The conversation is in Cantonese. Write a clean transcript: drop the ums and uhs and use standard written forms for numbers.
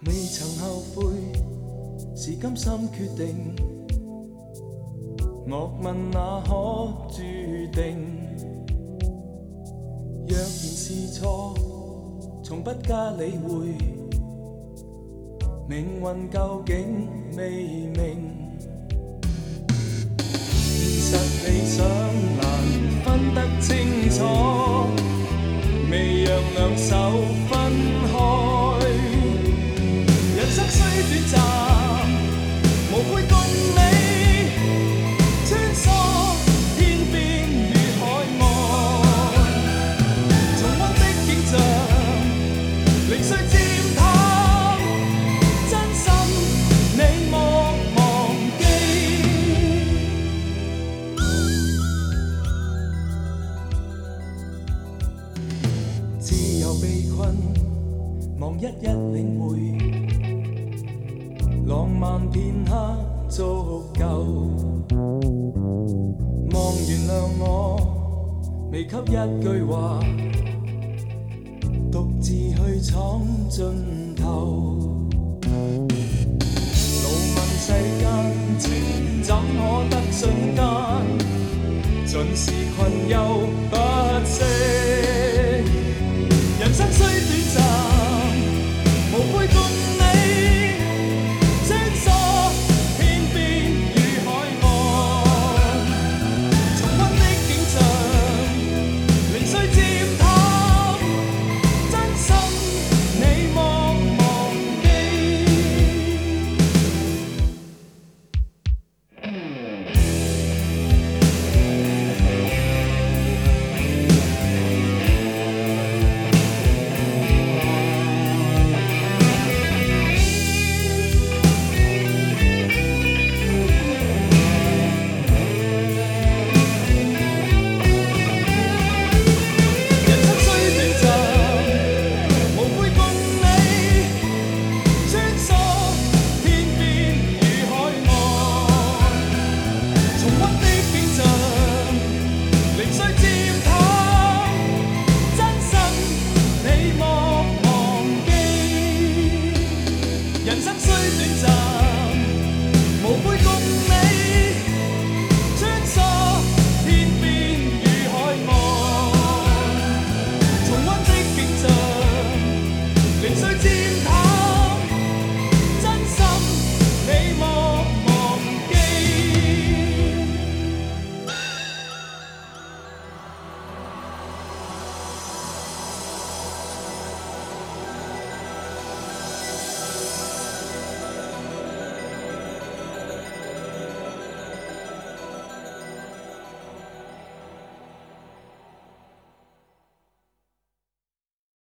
未曾後悔，是甘心決定。樂問那可注定？若然是錯，從不加理會。命運究竟未明，現實理想難分得清楚，未讓兩手分開。人生雖短暫，無悔共你穿梭天邊與海岸，重溫的景象，零碎漸淡，真心你莫忘記。自由被困，望一一領會。浪漫片刻足夠，望原諒我未給一句話，獨自去闖盡頭。怒問世間情怎可得瞬間，盡是困憂不息。人生雖短暫，無悔共你穿梭天邊與海岸，重溫的景象，零碎漸淡，真心你莫忘記。人生雖短暫，無悔共你。